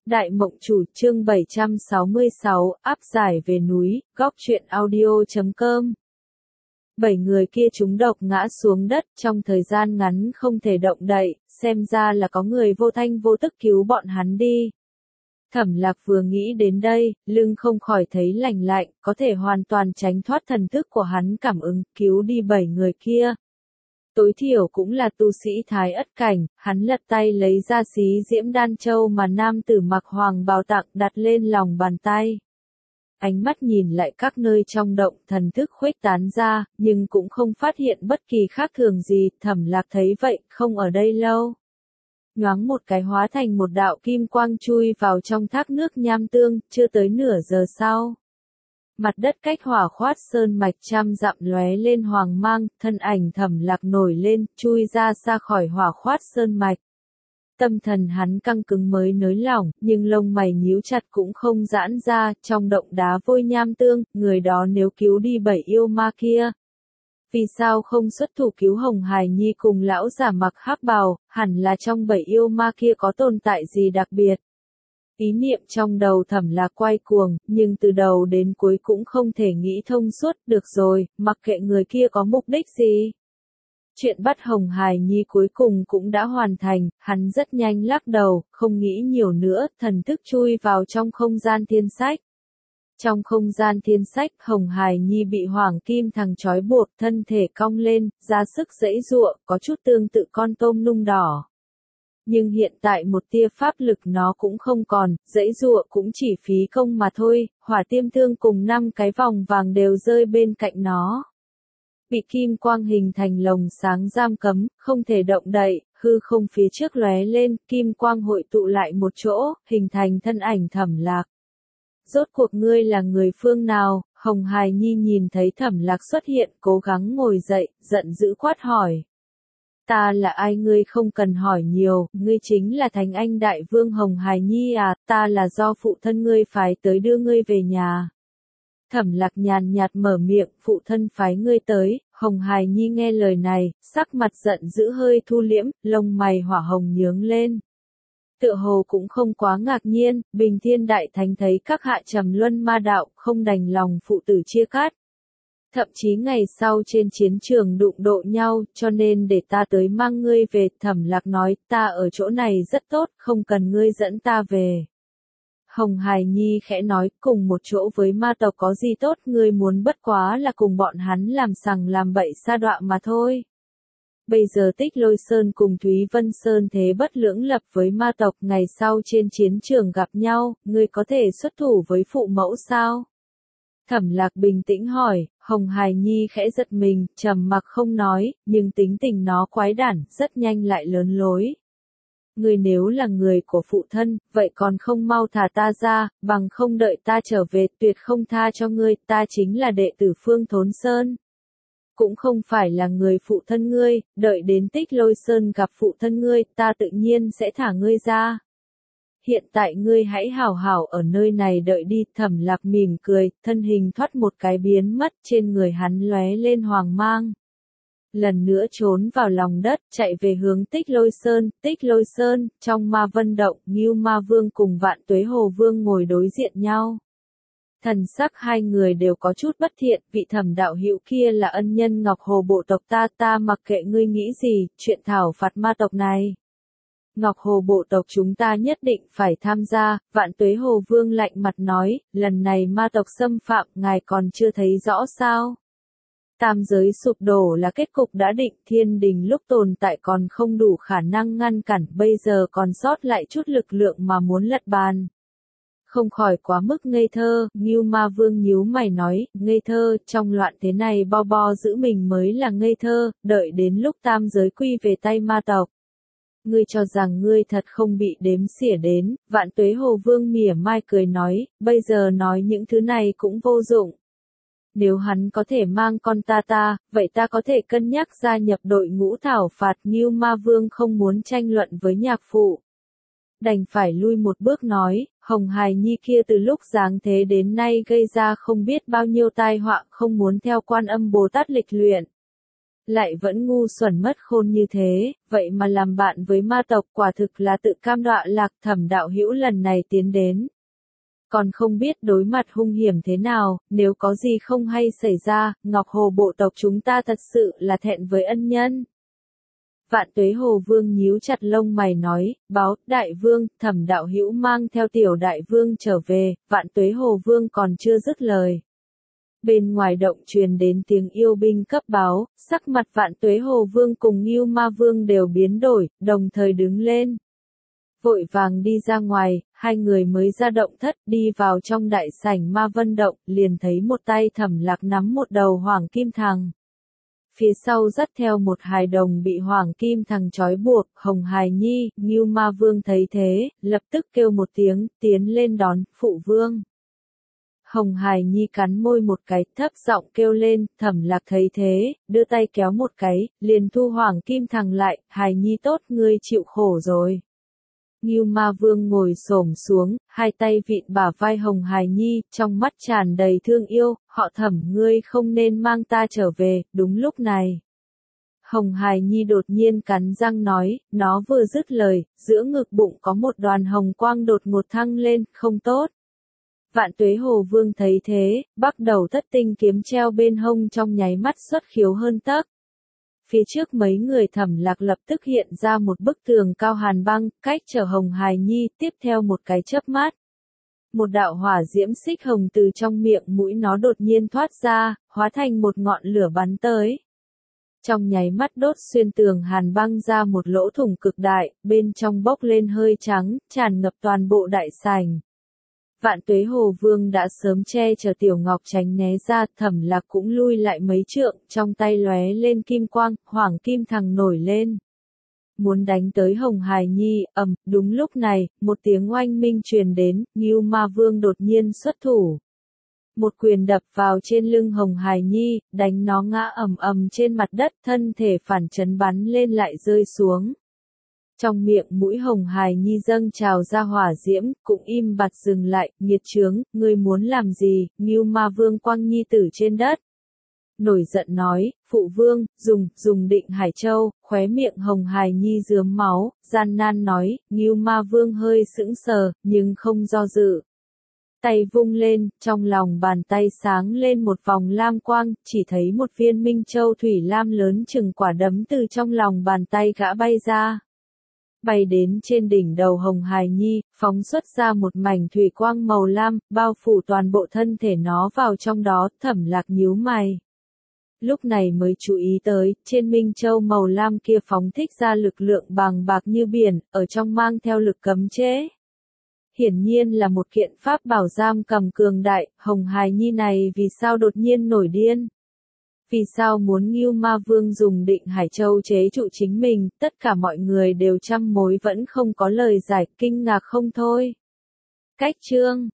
Đại Mộng Chủ chương 766, áp giải về núi, góc truyện audio.com. 7 người kia trúng độc ngã xuống đất trong thời gian ngắn không thể động đậy, xem ra là có người vô thanh vô tức cứu bọn hắn đi. Thẩm Lạc vừa nghĩ đến đây, lưng không khỏi thấy lành lạnh, có thể hoàn toàn tránh thoát thần thức của hắn cảm ứng, cứu đi 7 người kia. Tối thiểu cũng là tu sĩ thái ất cảnh, hắn lật tay lấy ra xí diễm đan châu mà nam tử mặc hoàng bào tặng đặt lên lòng bàn tay. Ánh mắt nhìn lại các nơi trong động, thần thức khuếch tán ra, nhưng cũng không phát hiện bất kỳ khác thường gì. Thẩm Lạc thấy vậy, không ở đây lâu. Nhoáng một cái hóa thành một đạo kim quang chui vào trong thác nước nham tương, chưa tới nửa giờ sau. Mặt đất cách Hỏa Khoát Sơn mạch trăm dặm lóe lên hoàng mang, thân ảnh Thẩm Lạc nổi lên, chui ra xa khỏi Hỏa Khoát Sơn mạch. Tâm thần hắn căng cứng mới nới lỏng, nhưng lông mày nhíu chặt cũng không giãn ra, trong động đá vôi nham tương, người đó nếu cứu đi 7 yêu ma kia. Vì sao không xuất thủ cứu Hồng Hải Nhi cùng lão giả mặc hắc bào, hẳn là trong 7 yêu ma kia có tồn tại gì đặc biệt. Ý niệm trong đầu Thẩm Lạc quay cuồng, nhưng từ đầu đến cuối cũng không thể nghĩ thông suốt, được rồi, mặc kệ người kia có mục đích gì. Chuyện bắt Hồng Hải Nhi cuối cùng cũng đã hoàn thành, hắn rất nhanh lắc đầu, không nghĩ nhiều nữa, thần thức chui vào trong không gian thiên sách. Trong không gian thiên sách, Hồng Hải Nhi bị Hoàng Kim Thằng trói buộc, thân thể cong lên, ra sức giãy giụa, có chút tương tự con tôm nung đỏ. Nhưng hiện tại một tia pháp lực nó cũng không còn, giãy giụa cũng chỉ phí công mà thôi, hỏa tiêm thương cùng 5 cái vòng vàng đều rơi bên cạnh nó. Bị kim quang hình thành lồng sáng giam cấm, không thể động đậy, hư không phía trước lóe lên, kim quang hội tụ lại một chỗ, hình thành thân ảnh Thẩm Lạc. Rốt cuộc ngươi là người phương nào? Hồng Hải Nhi nhìn thấy Thẩm Lạc xuất hiện, cố gắng ngồi dậy, giận dữ quát hỏi. Ta là ai ngươi không cần hỏi nhiều, ngươi chính là Thánh Anh Đại Vương Hồng Hải Nhi à, ta là do phụ thân ngươi phái tới đưa ngươi về nhà. Thẩm Lạc nhàn nhạt mở miệng, phụ thân phái ngươi tới. Hồng Hải Nhi nghe lời này, sắc mặt giận dữ hơi thu liễm, lông mày hỏa hồng nhướng lên. Tựa hồ cũng không quá ngạc nhiên, Bình Thiên Đại Thánh thấy các hạ trầm luân ma đạo, không đành lòng phụ tử chia cắt. Thậm chí ngày sau trên chiến trường đụng độ nhau, cho nên để ta tới mang ngươi về. Thẩm Lạc nói, ta ở chỗ này rất tốt, không cần ngươi dẫn ta về. Hồng Hải Nhi khẽ nói, cùng một chỗ với ma tộc có gì tốt, ngươi muốn bất quá là cùng bọn hắn làm sằng làm bậy sa đọa mà thôi. Bây giờ Tích Lôi Sơn cùng Thúy Vân Sơn thế bất lưỡng lập với ma tộc, ngày sau trên chiến trường gặp nhau, ngươi có thể xuất thủ với phụ mẫu sao? Thẩm Lạc bình tĩnh hỏi. Hồng Hải Nhi khẽ giật mình, trầm mặc không nói, nhưng tính tình nó quái đản, rất nhanh lại lớn lối. Ngươi nếu là người của phụ thân, vậy còn không mau thả ta ra, bằng không đợi ta trở về, tuyệt không tha cho ngươi, ta chính là đệ tử Phương Thốn Sơn. Cũng không phải là người phụ thân ngươi, đợi đến Tích Lôi Sơn gặp phụ thân ngươi, ta tự nhiên sẽ thả ngươi ra. Hiện tại ngươi hãy hảo hảo ở nơi này đợi đi. Thẩm Lạc mỉm cười, thân hình thoát một cái biến mất, trên người hắn lóe lên hoàng mang. Lần nữa trốn vào lòng đất, chạy về hướng Tích Lôi Sơn. Tích Lôi Sơn, trong Ma Vân Động, Ngưu Ma Vương cùng Vạn Tuế Hồ Vương ngồi đối diện nhau. Thần sắc hai người đều có chút bất thiện, vị Thẩm đạo hữu kia là ân nhân Ngọc Hồ bộ tộc ta mặc kệ ngươi nghĩ gì, chuyện thảo phạt ma tộc này. Ngọc Hồ bộ tộc chúng ta nhất định phải tham gia. Vạn Tuế Hồ Vương lạnh mặt nói, lần này ma tộc xâm phạm, ngài còn chưa thấy rõ sao? Tam giới sụp đổ là kết cục đã định, thiên đình lúc tồn tại còn không đủ khả năng ngăn cản, bây giờ còn sót lại chút lực lượng mà muốn lật bàn. Không khỏi quá mức ngây thơ. Ngưu Ma Vương nhíu mày nói, ngây thơ, trong loạn thế này bo giữ mình mới là ngây thơ, đợi đến lúc tam giới quy về tay ma tộc. Ngươi cho rằng ngươi thật không bị đếm xỉa đến. Vạn Tuế Hồ Vương mỉa mai cười nói, bây giờ nói những thứ này cũng vô dụng. Nếu hắn có thể mang con ta, vậy ta có thể cân nhắc gia nhập đội ngũ thảo phạt. Ngưu Ma Vương không muốn tranh luận với nhạc phụ. Đành phải lui một bước nói, Hồng Hải Nhi kia từ lúc giáng thế đến nay gây ra không biết bao nhiêu tai họa, không muốn theo Quan Âm Bồ Tát lịch luyện. Lại vẫn ngu xuẩn mất khôn như thế, vậy mà làm bạn với ma tộc quả thực là tự cam đọa lạc. Thẩm đạo hữu lần này tiến đến. Còn không biết đối mặt hung hiểm thế nào, nếu có gì không hay xảy ra, Ngọc Hồ bộ tộc chúng ta thật sự là thẹn với ân nhân. Vạn Tuế Hồ Vương nhíu chặt lông mày nói, báo, đại vương, Thẩm đạo hữu mang theo tiểu đại vương trở về. Vạn Tuế Hồ Vương còn chưa dứt lời. Bên ngoài động truyền đến tiếng yêu binh cấp báo, sắc mặt Vạn Tuế Hồ Vương cùng Ngưu Ma Vương đều biến đổi, đồng thời đứng lên. Vội vàng đi ra ngoài, hai người mới ra động thất, đi vào trong đại sảnh Ma Vân Động, liền thấy một tay Thẩm Lạc nắm một đầu hoàng kim thằng. Phía sau dắt theo một hài đồng bị hoàng kim thằng trói buộc, Hồng Hài Nhi. Ngưu Ma Vương thấy thế, lập tức kêu một tiếng, tiến lên đón, phụ vương. Hồng Hài Nhi cắn môi một cái, thấp giọng kêu lên. Thẩm Lạc thấy thế, đưa tay kéo một cái, liền thu hoàng kim thằng lại. Hài Nhi tốt, ngươi chịu khổ rồi. Ngưu Ma Vương ngồi xổm xuống, hai tay vịn bả vai Hồng Hài Nhi, trong mắt tràn đầy thương yêu. Họ Thẩm, ngươi không nên mang ta trở về. Đúng lúc này, Hồng Hài Nhi đột nhiên cắn răng nói, nó vừa dứt lời, giữa ngực bụng có một đoàn hồng quang đột ngột thăng lên, không tốt. Vạn Tuế Hồ Vương thấy thế, bắt đầu thất tinh kiếm treo bên hông trong nháy mắt xuất khiếu hơn tấc. Phía trước mấy người Thẩm Lạc lập tức hiện ra một bức tường cao hàn băng, cách trở Hồng Hài Nhi, tiếp theo một cái chớp mắt. Một đạo hỏa diễm xích hồng từ trong miệng mũi nó đột nhiên thoát ra, hóa thành một ngọn lửa bắn tới. Trong nháy mắt đốt xuyên tường hàn băng ra một lỗ thủng cực đại, bên trong bốc lên hơi trắng, tràn ngập toàn bộ đại sảnh. Vạn Tuế Hồ Vương đã sớm che chở Tiểu Ngọc tránh né ra, Thẩm Lạc cũng lui lại mấy trượng, trong tay lóe lên kim quang, hoàng kim thằng nổi lên. Muốn đánh tới Hồng Hài Nhi, đúng lúc này, một tiếng oanh minh truyền đến, Ngưu Ma Vương đột nhiên xuất thủ. Một quyền đập vào trên lưng Hồng Hài Nhi, đánh nó ngã ầm trên mặt đất, thân thể phản chấn bắn lên lại rơi xuống. Trong miệng mũi Hồng Hài Nhi dâng trào ra hỏa diễm, cũng im bặt dừng lại, nghiệt chướng, ngươi muốn làm gì? Ngưu Ma Vương quăng nhi tử trên đất. Nổi giận nói, phụ vương, dùng Định Hải Châu. Khóe miệng Hồng Hài Nhi rướm máu, gian nan nói. Ngưu Ma Vương hơi sững sờ, nhưng không do dự. Tay vung lên, trong lòng bàn tay sáng lên một vòng lam quang, chỉ thấy một viên Minh Châu thủy lam lớn chừng quả đấm từ trong lòng bàn tay gã bay ra. Bay đến trên đỉnh đầu Hồng Hài Nhi, phóng xuất ra một mảnh thủy quang màu lam, bao phủ toàn bộ thân thể nó vào trong đó. Thẩm Lạc nhíu mày. Lúc này mới chú ý tới, trên Minh Châu màu lam kia phóng thích ra lực lượng bàng bạc như biển, ở trong mang theo lực cấm chế. Hiển nhiên là một kiện pháp bảo giam cầm cường đại. Hồng Hài Nhi này vì sao đột nhiên nổi điên? Vì sao muốn Ngưu Ma Vương dùng Định Hải Châu chế trụ chính mình? Tất cả mọi người đều trăm mối vẫn không có lời giải, kinh ngạc không thôi. Cách chương